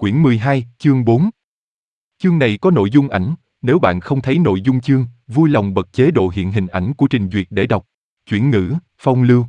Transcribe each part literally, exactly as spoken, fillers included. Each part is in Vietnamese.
quyển mười hai, chương bốn. Chương này có nội dung ảnh, nếu bạn không thấy nội dung chương, vui lòng bật chế độ hiện hình ảnh của trình duyệt để đọc. Chuyển ngữ, phong lưu.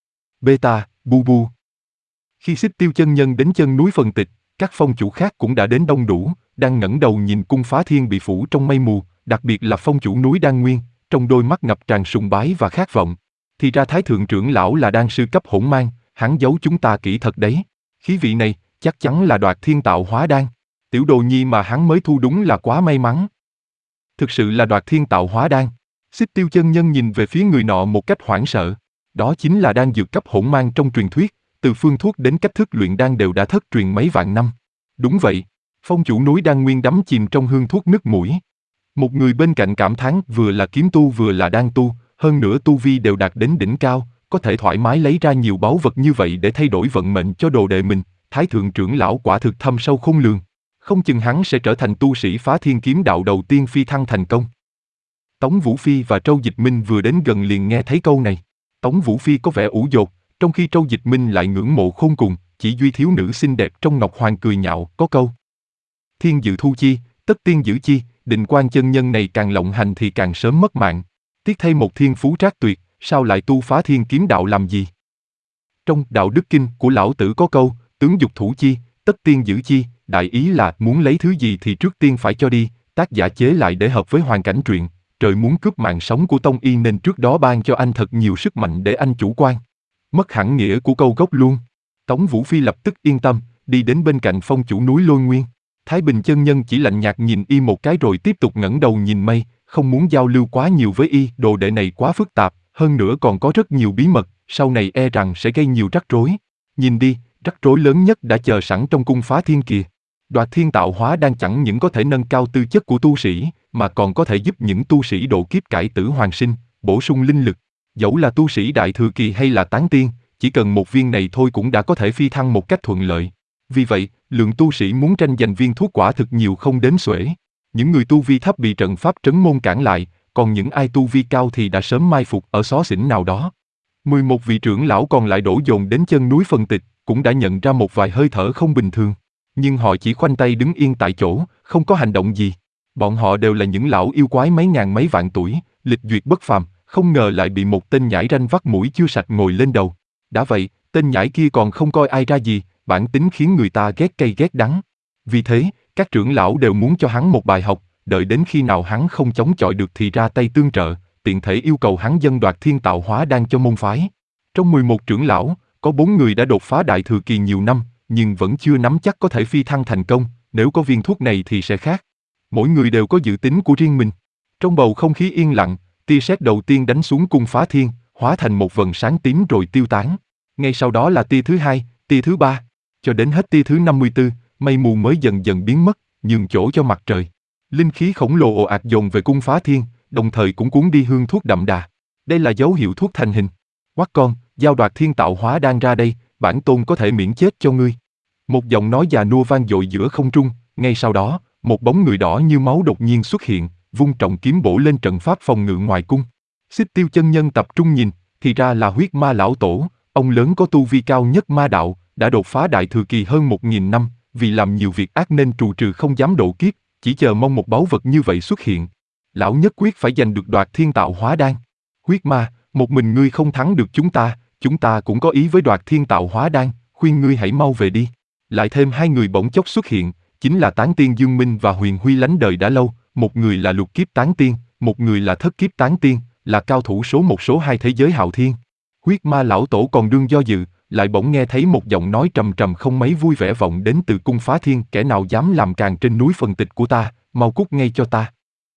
Beta, bu bu. Khi Xích Tiêu chân nhân đến chân núi Phần Tịch, các phong chủ khác cũng đã đến đông đủ, đang ngẩng đầu nhìn cung phá thiên bị phủ trong mây mù, đặc biệt là phong chủ núi Đan Nguyên, trong đôi mắt ngập tràn sùng bái và khát vọng. Thì ra Thái thượng trưởng lão là đan sư cấp hỗn mang, hắn giấu chúng ta kỹ thật đấy. Khí vị này, chắc chắn là Đoạt Thiên tạo hóa đan. Tiểu đồ nhi mà hắn mới thu đúng là quá may mắn. Thực sự là Đoạt Thiên tạo hóa đan. Xích Tiêu chân nhân nhìn về phía người nọ một cách hoảng sợ. Đó chính là đan dược cấp hỗn mang trong truyền thuyết, từ phương thuốc đến cách thức luyện đan đều đã thất truyền mấy vạn năm. Đúng vậy, phong chủ núi Đan Nguyên đắm chìm trong hương thuốc nức mũi. Một người bên cạnh cảm thán vừa là kiếm tu vừa là đan tu, hơn nữa tu vi đều đạt đến đỉnh cao, có thể thoải mái lấy ra nhiều báu vật như vậy để thay đổi vận mệnh cho đồ đệ mình. Thái thượng trưởng lão quả thực thâm sâu khôn lường. Không chừng hắn sẽ trở thành tu sĩ phá thiên kiếm đạo đầu tiên phi thăng thành công. Tống Vũ Phi và Trâu Dịch Minh vừa đến gần liền nghe thấy câu này. Tống Vũ Phi có vẻ ủ dột, trong khi Trâu Dịch Minh lại ngưỡng mộ khôn cùng, chỉ duy thiếu nữ xinh đẹp trong Ngọc Hoàng cười nhạo, có câu. Thiên dự thu chi, tất tiên giữ chi, Định Quan chân nhân này càng lộng hành thì càng sớm mất mạng. Tiếc thay một thiên phú trác tuyệt, sao lại tu phá thiên kiếm đạo làm gì? Trong Đạo Đức Kinh của Lão Tử có câu, tướng dục thủ chi, tất tiên giữ chi, đại ý là muốn lấy thứ gì thì trước tiên phải cho đi, tác giả chế lại để hợp với hoàn cảnh truyện. Trời muốn cướp mạng sống của Tông Y nên trước đó ban cho anh thật nhiều sức mạnh để anh chủ quan. Mất hẳn nghĩa của câu gốc luôn. Tống Vũ Phi lập tức yên tâm, đi đến bên cạnh phong chủ núi Lôi Nguyên. Thái Bình chân nhân chỉ lạnh nhạt nhìn y một cái rồi tiếp tục ngẩng đầu nhìn mây, không muốn giao lưu quá nhiều với y. Đồ đệ này quá phức tạp, hơn nữa còn có rất nhiều bí mật, sau này e rằng sẽ gây nhiều rắc rối. Nhìn đi, rắc rối lớn nhất đã chờ sẵn trong cung phá thiên kìa. Đoạt Thiên tạo hóa đang chẳng những có thể nâng cao tư chất của tu sĩ, mà còn có thể giúp những tu sĩ độ kiếp cải tử hoàn sinh, bổ sung linh lực. Dẫu là tu sĩ đại thừa kỳ hay là tán tiên, chỉ cần một viên này thôi cũng đã có thể phi thăng một cách thuận lợi. Vì vậy, lượng tu sĩ muốn tranh giành viên thuốc quả thực nhiều không đếm xuể. Những người tu vi thấp bị trận pháp trấn môn cản lại, còn những ai tu vi cao thì đã sớm mai phục ở xó xỉnh nào đó. mười một vị trưởng lão còn lại đổ dồn đến chân núi Phần Tịch, cũng đã nhận ra một vài hơi thở không bình thường. Nhưng họ chỉ khoanh tay đứng yên tại chỗ, không có hành động gì. Bọn họ đều là những lão yêu quái mấy ngàn mấy vạn tuổi, lịch duyệt bất phàm, không ngờ lại bị một tên nhãi ranh vắt mũi chưa sạch ngồi lên đầu. Đã vậy, tên nhãi kia còn không coi ai ra gì, bản tính khiến người ta ghét cay ghét đắng. Vì thế, các trưởng lão đều muốn cho hắn một bài học, đợi đến khi nào hắn không chống chọi được thì ra tay tương trợ, tiện thể yêu cầu hắn dâng Đoạt Thiên tạo hóa đan cho môn phái. Trong mười một trưởng lão, có bốn người đã đột phá đại thừa kỳ nhiều năm, nhưng vẫn chưa nắm chắc có thể phi thăng thành công, nếu có viên thuốc này thì sẽ khác. Mỗi người đều có dự tính của riêng mình. Trong bầu không khí yên lặng, tia sét đầu tiên đánh xuống cung phá thiên, hóa thành một vầng sáng tím rồi tiêu tán. Ngay sau đó là tia thứ hai, tia thứ ba, cho đến hết tia thứ năm mươi tư, mây mù mới dần dần biến mất, nhường chỗ cho mặt trời. Linh khí khổng lồ ồ ạt dồn về cung phá thiên, đồng thời cũng cuốn đi hương thuốc đậm đà. Đây là dấu hiệu thuốc thành hình. Quát con, giao Đoạt Thiên tạo hóa đan ra đây, bản tôn có thể miễn chết cho ngươi. Một giọng nói già nua vang dội giữa không trung, ngay sau đó, một bóng người đỏ như máu đột nhiên xuất hiện, vung trọng kiếm bổ lên trận pháp phòng ngự ngoài cung. Xích Tiêu chân nhân tập trung nhìn, thì ra là Huyết Ma lão tổ, ông lớn có tu vi cao nhất ma đạo, đã đột phá đại thừa kỳ hơn một nghìn năm, vì làm nhiều việc ác nên trù trừ không dám độ kiếp, chỉ chờ mong một báu vật như vậy xuất hiện. Lão nhất quyết phải giành được Đoạt Thiên tạo hóa đan. Huyết Ma, một mình ngươi không thắng được chúng ta, chúng ta cũng có ý với Đoạt Thiên tạo hóa đan, khuyên ngươi hãy mau về đi. Lại thêm hai người bỗng chốc xuất hiện, chính là Tán Tiên Dương Minh và Huyền Huy lánh đời đã lâu, một người là lục kiếp tán tiên, một người là thất kiếp tán tiên, là cao thủ số một số hai thế giới hạo thiên. Huyết Ma lão tổ còn đương do dự, lại bỗng nghe thấy một giọng nói trầm trầm không mấy vui vẻ vọng đến từ cung phá thiên, kẻ nào dám làm càn trên núi Phần Tịch của ta, mau cút ngay cho ta.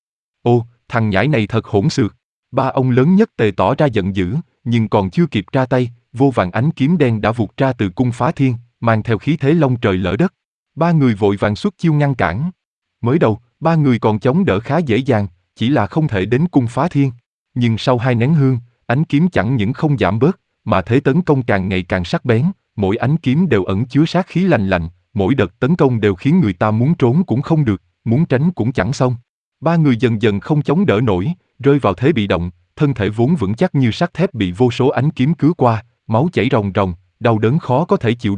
Ô, thằng nhãi này thật hỗn xược. Ba ông lớn nhất tề tỏ ra giận dữ, nhưng còn chưa kịp ra tay, vô vàn ánh kiếm đen đã vụt ra từ cung phá thiên, mang theo khí thế long trời lở đất. Ba người vội vàng xuất chiêu ngăn cản. Mới đầu, ba người còn chống đỡ khá dễ dàng, chỉ là không thể đến cung phá thiên. Nhưng sau hai nén hương, ánh kiếm chẳng những không giảm bớt, mà thế tấn công càng ngày càng sắc bén, mỗi ánh kiếm đều ẩn chứa sát khí lành lạnh, mỗi đợt tấn công đều khiến người ta muốn trốn cũng không được, muốn tránh cũng chẳng xong. Ba người dần dần không chống đỡ nổi, rơi vào thế bị động, thân thể vốn vững chắc như sắt thép bị vô số ánh kiếm cứa qua, máu chảy ròng ròng, đau đớn khó có thể chịu đựng,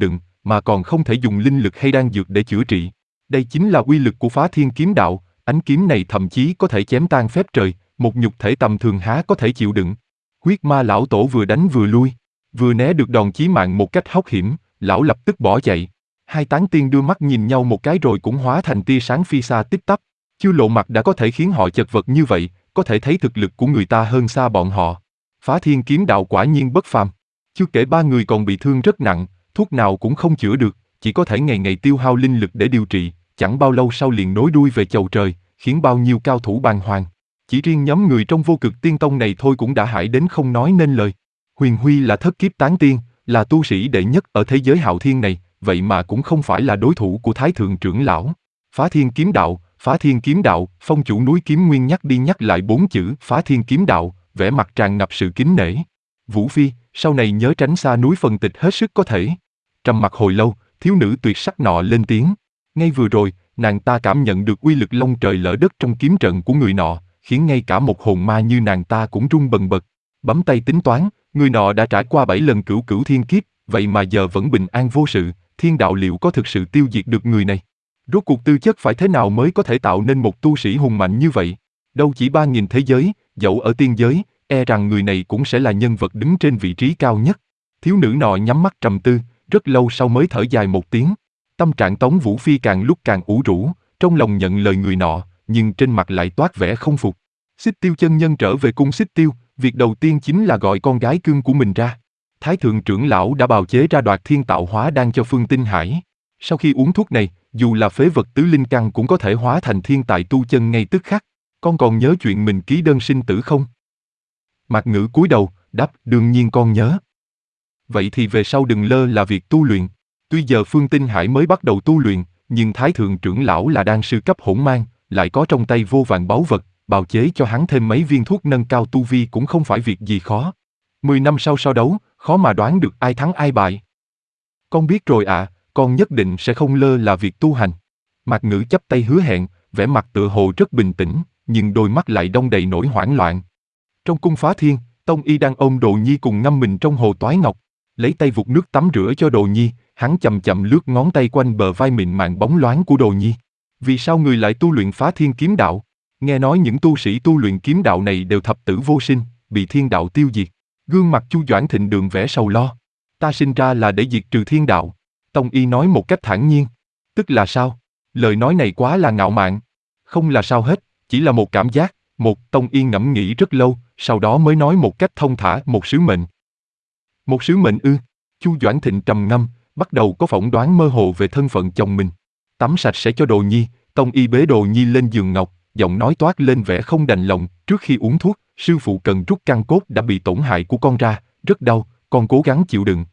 mà còn không thể dùng linh lực hay đan dược để chữa trị. Đây chính là uy lực của Phá Thiên Kiếm Đạo, ánh kiếm này thậm chí có thể chém tan phép trời, một nhục thể tầm thường há có thể chịu đựng. Huyết Ma lão tổ vừa đánh vừa lui, vừa né được đòn chí mạng một cách hóc hiểm, lão lập tức bỏ chạy. Hai tán tiên đưa mắt nhìn nhau một cái rồi cũng hóa thành tia sáng phi xa tích tắp. Chưa lộ mặt đã có thể khiến họ chật vật như vậy, có thể thấy thực lực của người ta hơn xa bọn họ. Phá Thiên Kiếm Đạo quả nhiên bất phàm. Chưa kể ba người còn bị thương rất nặng, thuốc nào cũng không chữa được, chỉ có thể ngày ngày tiêu hao linh lực để điều trị, chẳng bao lâu sau liền nối đuôi về chầu trời, khiến bao nhiêu cao thủ bàng hoàng. Chỉ riêng nhóm người trong Vô Cực Tiên Tông này thôi cũng đã hại đến không nói nên lời. Huyền Huy là thất kiếp tán tiên, là tu sĩ đệ nhất ở thế giới hạo thiên này, vậy mà cũng không phải là đối thủ của Thái Thượng trưởng lão. Phá Thiên Kiếm Đạo, Phá Thiên Kiếm Đạo, phong chủ núi Kiếm Nguyên nhắc đi nhắc lại bốn chữ Phá Thiên Kiếm Đạo, vẻ mặt tràn ngập sự kính nể. Vũ Phi, sau này nhớ tránh xa núi Phần Tịch hết sức có thể. Trầm mặc hồi lâu, thiếu nữ tuyệt sắc nọ lên tiếng. Ngay vừa rồi, nàng ta cảm nhận được uy lực long trời lở đất trong kiếm trận của người nọ, khiến ngay cả một hồn ma như nàng ta cũng run bần bật. Bấm tay tính toán, người nọ đã trải qua bảy lần cửu cửu thiên kiếp, vậy mà giờ vẫn bình an vô sự, thiên đạo liệu có thực sự tiêu diệt được người này? Rốt cuộc tư chất phải thế nào mới có thể tạo nên một tu sĩ hùng mạnh như vậy? Đâu chỉ ba nghìn thế giới, dẫu ở tiên giới, e rằng người này cũng sẽ là nhân vật đứng trên vị trí cao nhất. Thiếu nữ nọ nhắm mắt trầm tư, rất lâu sau mới thở dài một tiếng. Tâm trạng Tống Vũ Phi càng lúc càng ủ rũ, trong lòng nhận lời người nọ, nhưng trên mặt lại toát vẻ không phục. Xích Tiêu chân nhân trở về cung Xích Tiêu, việc đầu tiên chính là gọi con gái cưng của mình ra. Thái thượng trưởng lão đã bào chế ra Đoạt Thiên Tạo Hóa đan cho Phương Tinh Hải. Sau khi uống thuốc này, dù là phế vật tứ linh căn cũng có thể hóa thành thiên tài tu chân ngay tức khắc. Con còn nhớ chuyện mình ký đơn sinh tử không? Mạc Ngữ cúi đầu, đáp, đương nhiên con nhớ. Vậy thì về sau đừng lơ là việc tu luyện. Tuy giờ Phương Tinh Hải mới bắt đầu tu luyện, nhưng Thái thượng trưởng lão là đan sư cấp hỗn mang, lại có trong tay vô vàn báu vật, bào chế cho hắn thêm mấy viên thuốc nâng cao tu vi cũng không phải việc gì khó. Mười năm sau so đấu, khó mà đoán được ai thắng ai bại. Con biết rồi ạ, à, con nhất định sẽ không lơ là việc tu hành. Mạc Ngữ chắp tay hứa hẹn, vẻ mặt tựa hồ rất bình tĩnh, nhưng đôi mắt lại đong đầy nỗi hoảng loạn. Trong cung Phá Thiên, Tông Y đang ôm Đồ Nhi cùng ngâm mình trong hồ toái ngọc, lấy tay vụt nước tắm rửa cho Đồ Nhi, hắn chậm chậm lướt ngón tay quanh bờ vai mịn màng bóng loáng của Đồ Nhi. Vì sao người lại tu luyện Phá Thiên Kiếm Đạo? Nghe nói những tu sĩ tu luyện kiếm đạo này đều thập tử vô sinh, bị thiên đạo tiêu diệt. Gương mặt Chu Doãn Thịnh đường vẻ sầu lo. Ta sinh ra là để diệt trừ thiên đạo. Tông Y nói một cách thản nhiên. Tức là sao? Lời nói này quá là ngạo mạn. Không là sao hết, chỉ là một cảm giác. Một, Tông Y ngẫm nghĩ rất lâu, sau đó mới nói một cách thông thả, một sứ mệnh. Một sứ mệnh ư? Chu Doãn Thịnh trầm ngâm, bắt đầu có phỏng đoán mơ hồ về thân phận chồng mình. Tắm sạch sẽ cho Đồ Nhi, Tông Y bế Đồ Nhi lên giường ngọc, giọng nói toát lên vẻ không đành lòng. Trước khi uống thuốc, sư phụ cần rút căn cốt đã bị tổn hại của con ra, rất đau, con cố gắng chịu đựng.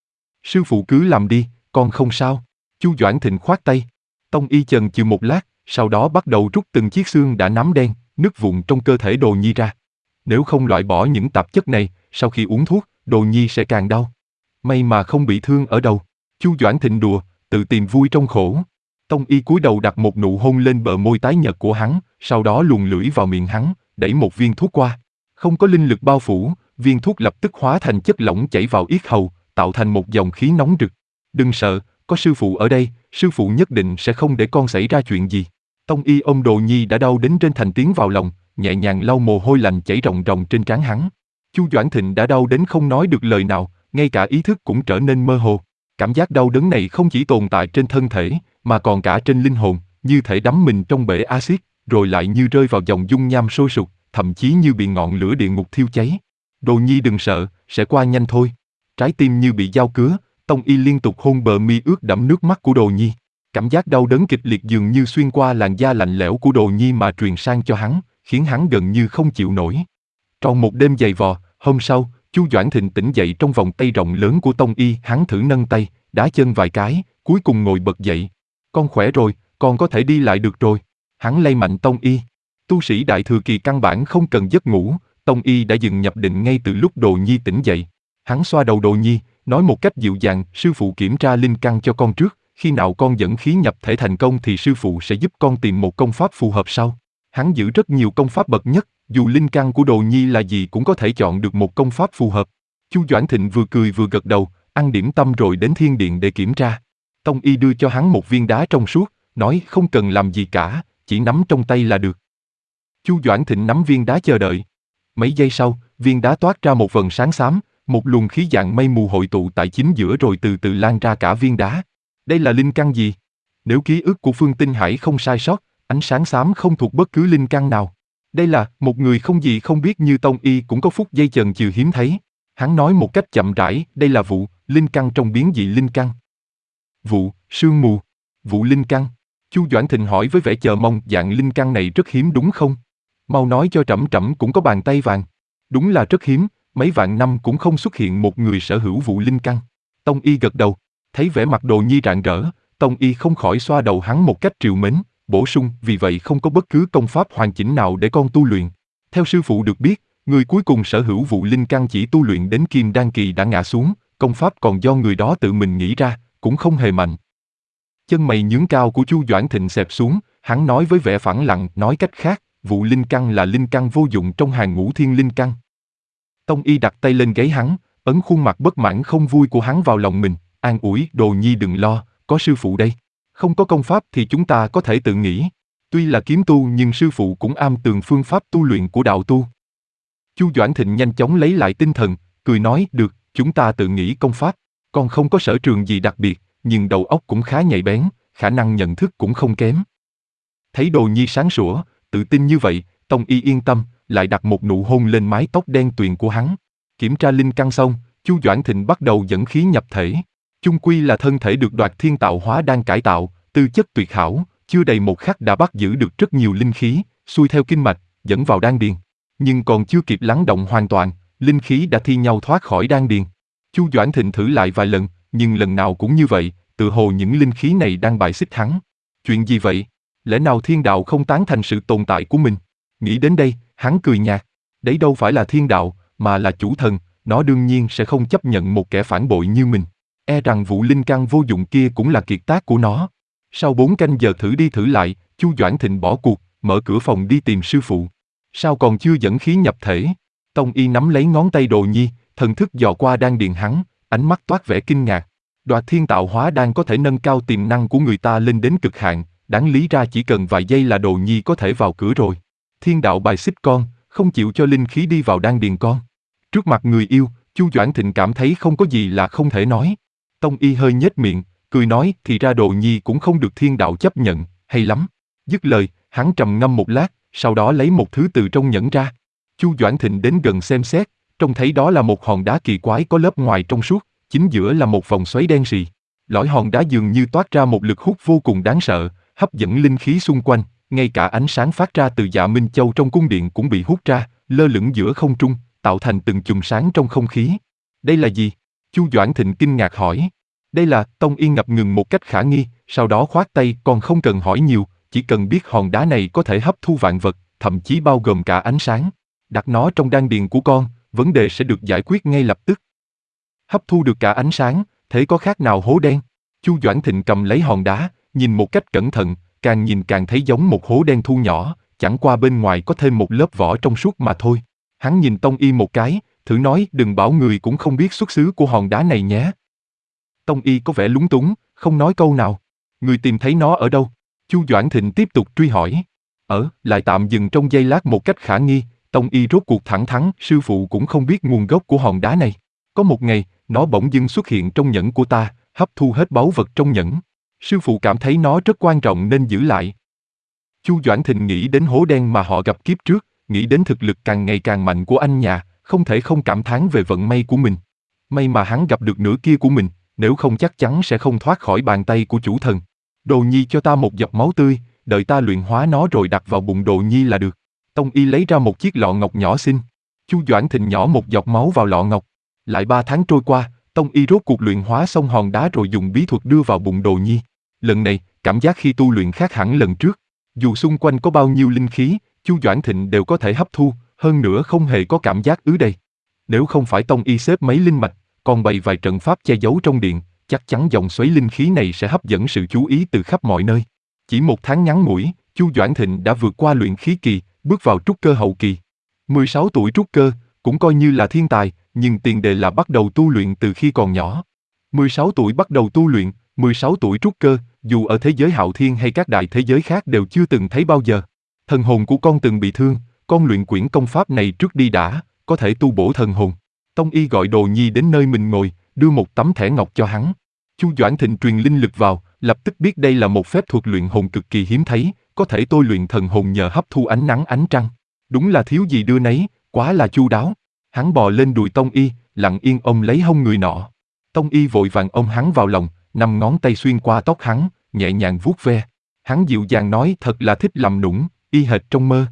Sư phụ cứ làm đi, con không sao. Chu Doãn Thịnh khoát tay. Tông Y chần chừ một lát, sau đó bắt đầu rút từng chiếc xương đã nắm đen, nứt vụn trong cơ thể Đồ Nhi ra. Nếu không loại bỏ những tạp chất này, sau khi uống thuốc, Đồ Nhi sẽ càng đau. May mà không bị thương ở đầu. Chu Doãn Thịnh đùa, tự tìm vui trong khổ. Tông Y cúi đầu đặt một nụ hôn lên bờ môi tái nhợt của hắn, sau đó luồn lưỡi vào miệng hắn, đẩy một viên thuốc qua. Không có linh lực bao phủ, viên thuốc lập tức hóa thành chất lỏng chảy vào yết hầu, tạo thành một dòng khí nóng rực. Đừng sợ, có sư phụ ở đây, sư phụ nhất định sẽ không để con xảy ra chuyện gì. Tông Y ôm Đồ Nhi đã đau đến trên thành tiếng vào lòng, nhẹ nhàng lau mồ hôi lạnh chảy ròng ròng trên trán hắn. Chu Doãn Thịnh đã đau đến không nói được lời nào, ngay cả ý thức cũng trở nên mơ hồ. Cảm giác đau đớn này không chỉ tồn tại trên thân thể, mà còn cả trên linh hồn, như thể đắm mình trong bể axit, rồi lại như rơi vào dòng dung nham sôi sục, thậm chí như bị ngọn lửa địa ngục thiêu cháy. Đồ Nhi đừng sợ, sẽ qua nhanh thôi. Trái tim như bị dao cứa, Tông Y liên tục hôn bờ mi ướt đẫm nước mắt của Đồ Nhi. Cảm giác đau đớn kịch liệt dường như xuyên qua làn da lạnh lẽo của Đồ Nhi mà truyền sang cho hắn, khiến hắn gần như không chịu nổi. Trong một đêm dày vò, hôm sau, Chu Doãn Thịnh tỉnh dậy trong vòng tay rộng lớn của Tông Y, hắn thử nâng tay, đá chân vài cái, cuối cùng ngồi bật dậy. Con khỏe rồi, con có thể đi lại được rồi. Hắn lay mạnh Tông Y. Tu sĩ Đại Thừa Kỳ căn bản không cần giấc ngủ, Tông Y đã dừng nhập định ngay từ lúc Đồ Nhi tỉnh dậy. Hắn xoa đầu Đồ Nhi, nói một cách dịu dàng, sư phụ kiểm tra linh căn cho con trước, khi nào con dẫn khí nhập thể thành công thì sư phụ sẽ giúp con tìm một công pháp phù hợp sau. Hắn giữ rất nhiều công pháp bậc nhất, dù linh căn của Đồ Nhi là gì cũng có thể chọn được một công pháp phù hợp. Chu Doãn Thịnh vừa cười vừa gật đầu, ăn điểm tâm rồi đến thiên điện để kiểm tra. Tông y đưa cho hắn một viên đá trong suốt, nói không cần làm gì cả, chỉ nắm trong tay là được. Chu Doãn Thịnh nắm viên đá chờ đợi. Mấy giây sau, viên đá toát ra một vầng sáng xám, một luồng khí dạng mây mù hội tụ tại chính giữa rồi từ từ lan ra cả viên đá. Đây là linh căn gì? Nếu ký ức của Phương Tinh Hải không sai sót, ánh sáng xám không thuộc bất cứ linh căn nào. Đây là một người không gì không biết như Tông y cũng có phút giây chần chừ hiếm thấy. Hắn nói một cách chậm rãi, đây là vụ linh căn trong biến dị linh căn. Vụ sương mù, vụ linh căn. Chu Doãn Thịnh hỏi với vẻ chờ mong, dạng linh căn này rất hiếm đúng không? Mau nói cho trẫm, trẫm cũng có bàn tay vàng. Đúng là rất hiếm, mấy vạn năm cũng không xuất hiện một người sở hữu vụ linh căn. Tông y gật đầu, thấy vẻ mặt Đồ Nhi rạng rỡ, Tông y không khỏi xoa đầu hắn một cách trìu mến, bổ sung, vì vậy không có bất cứ công pháp hoàn chỉnh nào để con tu luyện. Theo sư phụ được biết, người cuối cùng sở hữu vụ linh căn chỉ tu luyện đến Kim Đan kỳ đã ngã xuống, công pháp còn do người đó tự mình nghĩ ra, cũng không hề mạnh. Chân mày nhướng cao của Chu Doãn Thịnh xẹp xuống, hắn nói với vẻ phẳng lặng, nói cách khác, vụ linh căn là linh căn vô dụng trong hàng ngũ thiên linh căn. Tông y đặt tay lên gáy hắn, ấn khuôn mặt bất mãn không vui của hắn vào lòng mình, an ủi, Đồ Nhi đừng lo, có sư phụ đây. Không có công pháp thì chúng ta có thể tự nghĩ. Tuy là kiếm tu nhưng sư phụ cũng am tường phương pháp tu luyện của đạo tu. Chu Doãn Thịnh nhanh chóng lấy lại tinh thần, cười nói, được, chúng ta tự nghĩ công pháp. Con không có sở trường gì đặc biệt, nhưng đầu óc cũng khá nhạy bén, khả năng nhận thức cũng không kém. Thấy Đồ Nhi sáng sủa, tự tin như vậy, Tông y yên tâm, lại đặt một nụ hôn lên mái tóc đen tuyền của hắn. Kiểm tra linh căn xong, Chu Doãn Thịnh bắt đầu dẫn khí nhập thể. Chung quy là thân thể được Đoạt Thiên Tạo Hóa đang cải tạo, tư chất tuyệt hảo, chưa đầy một khắc đã bắt giữ được rất nhiều linh khí, xuôi theo kinh mạch, dẫn vào đan điền. Nhưng còn chưa kịp lắng động hoàn toàn, linh khí đã thi nhau thoát khỏi đan điền. Chu Doãn Thịnh thử lại vài lần, nhưng lần nào cũng như vậy, tự hồ những linh khí này đang bài xích hắn. Chuyện gì vậy? Lẽ nào thiên đạo không tán thành sự tồn tại của mình? Nghĩ đến đây, hắn cười nhạt. Đấy đâu phải là thiên đạo, mà là chủ thần, nó đương nhiên sẽ không chấp nhận một kẻ phản bội như mình. E rằng vụ linh căn vô dụng kia cũng là kiệt tác của nó. Sau bốn canh giờ thử đi thử lại, Chu Doãn Thịnh bỏ cuộc, mở cửa phòng đi tìm sư phụ. Sao còn chưa dẫn khí nhập thể? Tông y nắm lấy ngón tay Đồ Nhi, thần thức dò qua đan điền hắn, ánh mắt toát vẻ kinh ngạc. Đoạt Thiên Tạo Hóa đang có thể nâng cao tiềm năng của người ta lên đến cực hạn, đáng lý ra chỉ cần vài giây là Đồ Nhi có thể vào cửa rồi. Thiên đạo bài xích con, không chịu cho linh khí đi vào đan điền con. Trước mặt người yêu, Chu Doãn Thịnh cảm thấy không có gì là không thể nói. Tông y hơi nhếch miệng, cười nói, thì ra Đồ Nhi cũng không được thiên đạo chấp nhận, hay lắm. Dứt lời, hắn trầm ngâm một lát, sau đó lấy một thứ từ trong nhẫn ra. Chu Doãn Thịnh đến gần xem xét, trông thấy đó là một hòn đá kỳ quái có lớp ngoài trong suốt, chính giữa là một vòng xoáy đen sì. Lõi hòn đá dường như toát ra một lực hút vô cùng đáng sợ, hấp dẫn linh khí xung quanh, ngay cả ánh sáng phát ra từ Dạ Minh Châu trong cung điện cũng bị hút ra, lơ lửng giữa không trung, tạo thành từng chùm sáng trong không khí. Đây là gì? Chu Doãn Thịnh kinh ngạc hỏi. Đây là, Tông y ngập ngừng một cách khả nghi, sau đó khoát tay, con không cần hỏi nhiều, chỉ cần biết hòn đá này có thể hấp thu vạn vật, thậm chí bao gồm cả ánh sáng. Đặt nó trong đan điền của con, vấn đề sẽ được giải quyết ngay lập tức. Hấp thu được cả ánh sáng, thế có khác nào hố đen? Chu Doãn Thịnh cầm lấy hòn đá, nhìn một cách cẩn thận, càng nhìn càng thấy giống một hố đen thu nhỏ, chẳng qua bên ngoài có thêm một lớp vỏ trong suốt mà thôi. Hắn nhìn Tông y một cái, thử nói, đừng bảo người cũng không biết xuất xứ của hòn đá này nhé. Tông y có vẻ lúng túng, không nói câu nào. Người tìm thấy nó ở đâu? Chu Doãn Thịnh tiếp tục truy hỏi. Ở, lại tạm dừng trong giây lát một cách khả nghi, Tông y rốt cuộc thẳng thắn, sư phụ cũng không biết nguồn gốc của hòn đá này. Có một ngày, nó bỗng dưng xuất hiện trong nhẫn của ta, hấp thu hết báu vật trong nhẫn. Sư phụ cảm thấy nó rất quan trọng nên giữ lại. Chu Doãn Thịnh nghĩ đến hố đen mà họ gặp kiếp trước, nghĩ đến thực lực càng ngày càng mạnh của anh nhà, không thể không cảm thán về vận may của mình. May mà hắn gặp được nửa kia của mình, nếu không chắc chắn sẽ không thoát khỏi bàn tay của chủ thần. Đồ Nhi cho ta một giọt máu tươi, đợi ta luyện hóa nó rồi đặt vào bụng Đồ Nhi là được. Tông y lấy ra một chiếc lọ ngọc nhỏ xinh. Chu Doãn Thịnh nhỏ một giọt máu vào lọ ngọc. Lại ba tháng trôi qua, Tông y rốt cuộc luyện hóa xong hòn đá rồi dùng bí thuật đưa vào bụng Đồ Nhi. Lần này, cảm giác khi tu luyện khác hẳn lần trước. Dù xung quanh có bao nhiêu linh khí, Chu Doãn Thịnh đều có thể hấp thu, hơn nữa không hề có cảm giác ứ đầy. Nếu không phải Tông y xếp mấy linh mạch, còn bày vài trận pháp che giấu trong điện, chắc chắn dòng xoáy linh khí này sẽ hấp dẫn sự chú ý từ khắp mọi nơi. Chỉ một tháng ngắn ngủi, Chu Doãn Thịnh đã vượt qua luyện khí kỳ, bước vào trúc cơ hậu kỳ. mười sáu tuổi trúc cơ, cũng coi như là thiên tài, nhưng tiền đề là bắt đầu tu luyện từ khi còn nhỏ. mười sáu tuổi bắt đầu tu luyện, mười sáu tuổi trúc cơ, dù ở thế giới hạo thiên hay các đại thế giới khác đều chưa từng thấy bao giờ. Thần hồn của con từng bị thương, con luyện quyển công pháp này trước đi đã, có thể tu bổ thần hồn. Tông y gọi Đồ Nhi đến nơi mình ngồi, đưa một tấm thẻ ngọc cho hắn. Chu Doãn Thịnh truyền linh lực vào, lập tức biết đây là một phép thuật luyện hồn cực kỳ hiếm thấy, có thể tôi luyện thần hồn nhờ hấp thu ánh nắng ánh trăng. Đúng là thiếu gì đưa nấy, quá là chu đáo. Hắn bò lên đùi Tông y, lặng yên ôm lấy hông người nọ. Tông y vội vàng ôm hắn vào lòng, năm ngón tay xuyên qua tóc hắn, nhẹ nhàng vuốt ve. Hắn dịu dàng nói thật là thích làm nũng, y hệt trong mơ.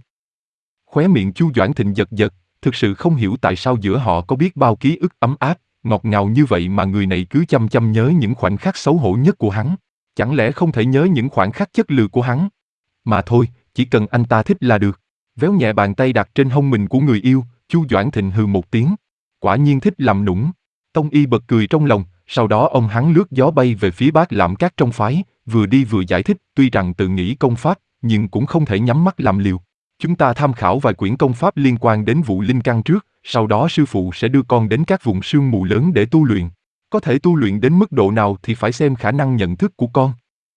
Khóe miệng Chu Doãn Thịnh giật giật, thực sự không hiểu tại sao giữa họ có biết bao ký ức ấm áp, ngọt ngào như vậy mà người này cứ chăm chăm nhớ những khoảnh khắc xấu hổ nhất của hắn. Chẳng lẽ không thể nhớ những khoảnh khắc chất lừ của hắn? Mà thôi, chỉ cần anh ta thích là được. Véo nhẹ bàn tay đặt trên hông mình của người yêu, Chu Doãn Thịnh hừ một tiếng. Quả nhiên thích làm nũng. Tông y bật cười trong lòng, sau đó ông hắn lướt gió bay về phía Bát Lãm Các trong phái, vừa đi vừa giải thích, tuy rằng tự nghĩ công pháp, nhưng cũng không thể nhắm mắt làm liều. Chúng ta tham khảo vài quyển công pháp liên quan đến vụ linh căn trước, sau đó sư phụ sẽ đưa con đến các vùng sương mù lớn để tu luyện. Có thể tu luyện đến mức độ nào thì phải xem khả năng nhận thức của con.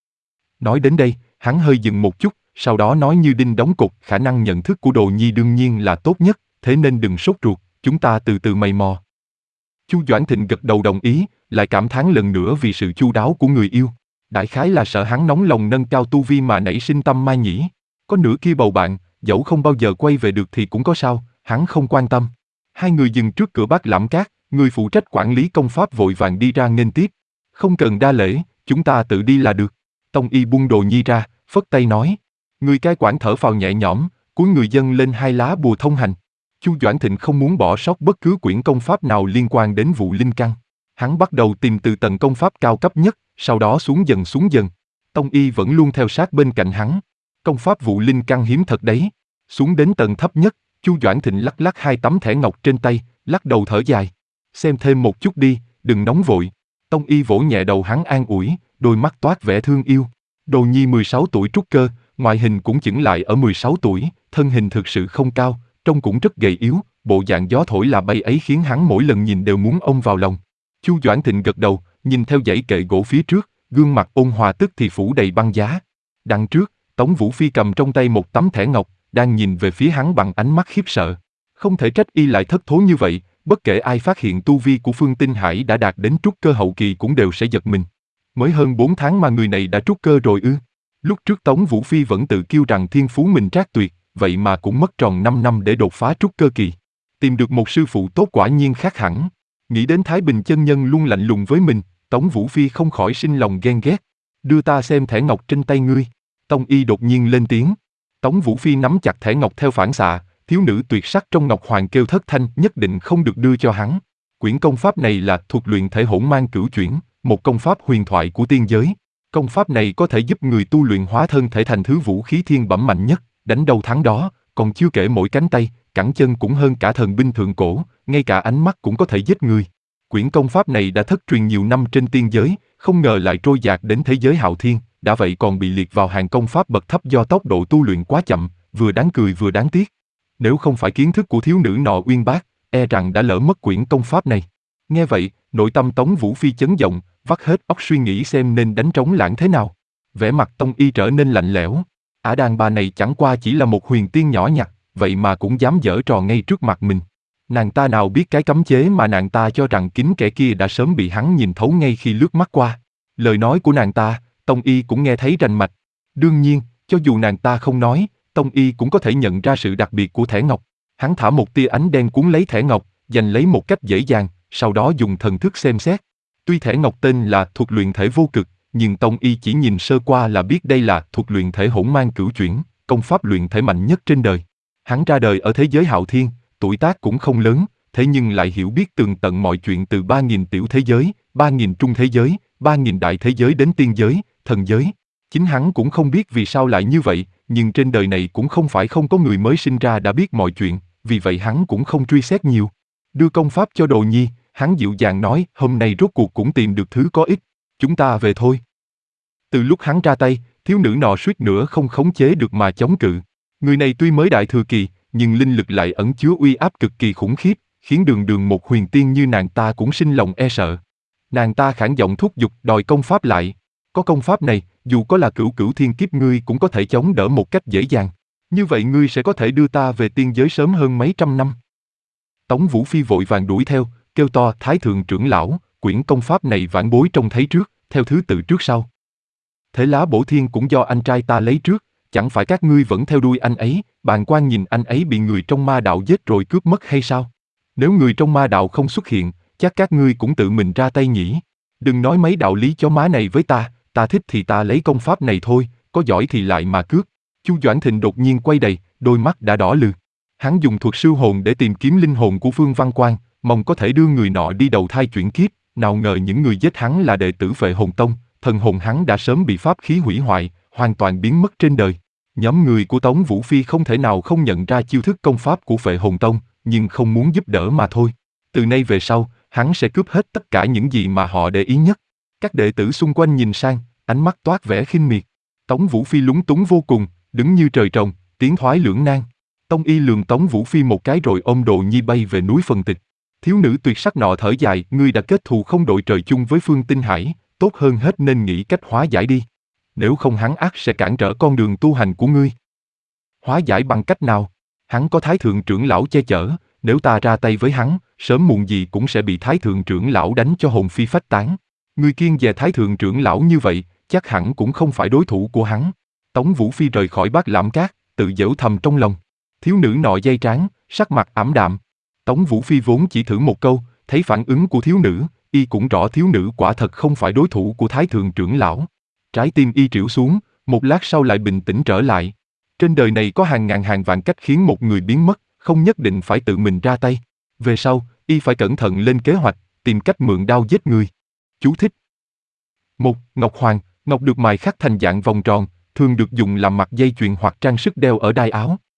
Nói đến đây, hắn hơi dừng một chút, sau đó nói như đinh đóng cột, khả năng nhận thức của Đồ Nhi đương nhiên là tốt nhất, thế nên đừng sốt ruột, chúng ta từ từ mày mò. Chu Doãn Thịnh gật đầu đồng ý, lại cảm thán lần nữa vì sự chu đáo của người yêu. Đại khái là sợ hắn nóng lòng nâng cao tu vi mà nảy sinh tâm mai nhỉ. Có nửa kia bầu bạn, dẫu không bao giờ quay về được thì cũng có sao, hắn không quan tâm. Hai người dừng trước cửa Bát Lãm Các, người phụ trách quản lý công pháp vội vàng đi ra nghênh tiếp. Không cần đa lễ, chúng ta tự đi là được. Tông y buông Đồ Nhi ra, phất tay nói. Người cai quản thở phào nhẹ nhõm, cúi người dâng lên hai lá bùa thông hành. Chu Doãn Thịnh không muốn bỏ sót bất cứ quyển công pháp nào liên quan đến vụ linh căn. Hắn bắt đầu tìm từ tầng công pháp cao cấp nhất, sau đó xuống dần xuống dần. Tông y vẫn luôn theo sát bên cạnh hắn. Công pháp vụ linh căn hiếm thật đấy. Xuống đến tầng thấp nhất, Chu Doãn Thịnh lắc lắc hai tấm thẻ ngọc trên tay, lắc đầu thở dài. Xem thêm một chút đi, đừng nóng vội. Tông y vỗ nhẹ đầu hắn an ủi, đôi mắt toát vẻ thương yêu. Đồ Nhi mười sáu tuổi trúc cơ, ngoại hình cũng chững lại ở mười sáu tuổi, thân hình thực sự không cao, trông cũng rất gầy yếu, bộ dạng gió thổi là bay ấy khiến hắn mỗi lần nhìn đều muốn ôm vào lòng. Chu Doãn Thịnh gật đầu, nhìn theo dãy kệ gỗ phía trước, gương mặt ôn hòa tức thì phủ đầy băng giá. Đằng trước, Tống Vũ Phi cầm trong tay một tấm thẻ ngọc, đang nhìn về phía hắn bằng ánh mắt khiếp sợ. Không thể trách y lại thất thố như vậy, bất kể ai phát hiện tu vi của Phương Tinh Hải đã đạt đến trúc cơ hậu kỳ cũng đều sẽ giật mình. Mới hơn bốn tháng mà người này đã trúc cơ rồi ư? Lúc trước Tống Vũ Phi vẫn tự kiêu rằng thiên phú mình trác tuyệt, vậy mà cũng mất tròn năm năm để đột phá trúc cơ kỳ. Tìm được một sư phụ tốt quả nhiên khác hẳn. Nghĩ đến Thái Bình chân nhân luôn lạnh lùng với mình, Tống Vũ Phi không khỏi sinh lòng ghen ghét. Đưa ta xem thẻ ngọc trên tay ngươi. Tông y đột nhiên lên tiếng. Tống Vũ Phi nắm chặt thẻ ngọc theo phản xạ, thiếu nữ tuyệt sắc trong ngọc hoàng kêu thất thanh nhất định không được đưa cho hắn. Quyển công pháp này là thuộc luyện thể hỗn mang cửu chuyển, một công pháp huyền thoại của tiên giới. Công pháp này có thể giúp người tu luyện hóa thân thể thành thứ vũ khí thiên bẩm mạnh nhất, đánh đâu thắng đó, còn chưa kể mỗi cánh tay, cẳng chân cũng hơn cả thần binh thượng cổ, ngay cả ánh mắt cũng có thể giết người. Quyển công pháp này đã thất truyền nhiều năm trên tiên giới, không ngờ lại trôi dạt đến thế giới hạo thiên, đã vậy còn bị liệt vào hàng công pháp bậc thấp do tốc độ tu luyện quá chậm, vừa đáng cười vừa đáng tiếc. Nếu không phải kiến thức của thiếu nữ nọ uyên bác, e rằng đã lỡ mất quyển công pháp này. Nghe vậy, nội tâm Tống Vũ Phi chấn động, vắt hết óc suy nghĩ xem nên đánh trống lãng thế nào. Vẻ mặt Tông y trở nên lạnh lẽo. Ả đàn bà này chẳng qua chỉ là một huyền tiên nhỏ nhặt, vậy mà cũng dám giở trò ngay trước mặt mình. Nàng ta nào biết cái cấm chế mà nàng ta cho rằng kín kẻ kia đã sớm bị hắn nhìn thấu ngay khi lướt mắt qua. Lời nói của nàng ta, Tông y cũng nghe thấy rành mạch. Đương nhiên, cho dù nàng ta không nói, Tông y cũng có thể nhận ra sự đặc biệt của thẻ ngọc. Hắn thả một tia ánh đen cuốn lấy thẻ ngọc, giành lấy một cách dễ dàng, sau đó dùng thần thức xem xét. Tuy thẻ ngọc tên là thuật luyện thể vô cực, nhưng Tông y chỉ nhìn sơ qua là biết đây là thuật luyện thể hỗn mang cửu chuyển, công pháp luyện thể mạnh nhất trên đời. Hắn ra đời ở thế giới hạo thiên, tuổi tác cũng không lớn, thế nhưng lại hiểu biết tường tận mọi chuyện từ ba nghìn tiểu thế giới, ba nghìn trung thế giới, ba nghìn đại thế giới đến tiên giới, thần giới. Chính hắn cũng không biết vì sao lại như vậy, nhưng trên đời này cũng không phải không có người mới sinh ra đã biết mọi chuyện, vì vậy hắn cũng không truy xét nhiều. Đưa công pháp cho Đồ Nhi, hắn dịu dàng nói, hôm nay rốt cuộc cũng tìm được thứ có ích, chúng ta về thôi. Từ lúc hắn ra tay, thiếu nữ nọ suýt nữa không khống chế được mà chống cự. Người này tuy mới đại thừa kỳ, nhưng linh lực lại ẩn chứa uy áp cực kỳ khủng khiếp, khiến đường đường một huyền tiên như nàng ta cũng sinh lòng e sợ. Nàng ta khản giọng thúc giục đòi công pháp lại. Có công pháp này, dù có là cửu cửu thiên kiếp ngươi cũng có thể chống đỡ một cách dễ dàng. Như vậy ngươi sẽ có thể đưa ta về tiên giới sớm hơn mấy trăm năm. Tống Vũ Phi vội vàng đuổi theo, kêu to Thái thượng trưởng lão, quyển công pháp này vãn bối trông thấy trước, theo thứ tự trước sau. Thế lá bổ thiên cũng do anh trai ta lấy trước, chẳng phải các ngươi vẫn theo đuôi anh ấy, bàng quan nhìn anh ấy bị người trong ma đạo giết rồi cướp mất hay sao? Nếu người trong ma đạo không xuất hiện, chắc các ngươi cũng tự mình ra tay nhỉ? Đừng nói mấy đạo lý chó má này với ta, ta thích thì ta lấy công pháp này thôi, có giỏi thì lại mà cướp. Chu Doãn Thịnh đột nhiên quay đầy, đôi mắt đã đỏ lừ. Hắn dùng thuật sư hồn để tìm kiếm linh hồn của Phương Văn Quan, mong có thể đưa người nọ đi đầu thai chuyển kiếp, nào ngờ những người giết hắn là đệ tử Phệ Hồn Tông, thần hồn hắn đã sớm bị pháp khí hủy hoại, hoàn toàn biến mất trên đời. Nhóm người của Tống Vũ Phi không thể nào không nhận ra chiêu thức công pháp của Phệ Hồn Tông, nhưng không muốn giúp đỡ mà thôi. Từ nay về sau, hắn sẽ cướp hết tất cả những gì mà họ để ý nhất. Các đệ tử xung quanh nhìn sang, ánh mắt toát vẻ khinh miệt. Tống Vũ Phi lúng túng vô cùng, đứng như trời trồng, tiến thoái lưỡng nan. Tông y lườm Tống Vũ Phi một cái rồi ôm Đồ Nhi bay về núi Phần Tịch. Thiếu nữ tuyệt sắc nọ thở dài, ngươi đã kết thù không đội trời chung với Phương Tinh Hải, tốt hơn hết nên nghĩ cách hóa giải đi. Nếu không hắn ắt sẽ cản trở con đường tu hành của ngươi. Hóa giải bằng cách nào? Hắn có Thái thượng trưởng lão che chở, nếu ta ra tay với hắn, sớm muộn gì cũng sẽ bị Thái thượng trưởng lão đánh cho hồn phi phách tán. Ngươi kiêng dè Thái thượng trưởng lão như vậy, chắc hẳn cũng không phải đối thủ của hắn. Tống Vũ Phi rời khỏi Bát Lãm Cát, tự giễu thầm trong lòng. Thiếu nữ nọ dây trán, sắc mặt ảm đạm. Tống Vũ Phi vốn chỉ thử một câu, thấy phản ứng của thiếu nữ, y cũng rõ thiếu nữ quả thật không phải đối thủ của Thái thượng trưởng lão. Trái tim y trĩu xuống, một lát sau lại bình tĩnh trở lại. Trên đời này có hàng ngàn hàng vạn cách khiến một người biến mất, không nhất định phải tự mình ra tay. Về sau, y phải cẩn thận lên kế hoạch, tìm cách mượn đao giết người. Chú thích. Một. Ngọc hoàng, ngọc được mài khắc thành dạng vòng tròn, thường được dùng làm mặt dây chuyền hoặc trang sức đeo ở đai áo.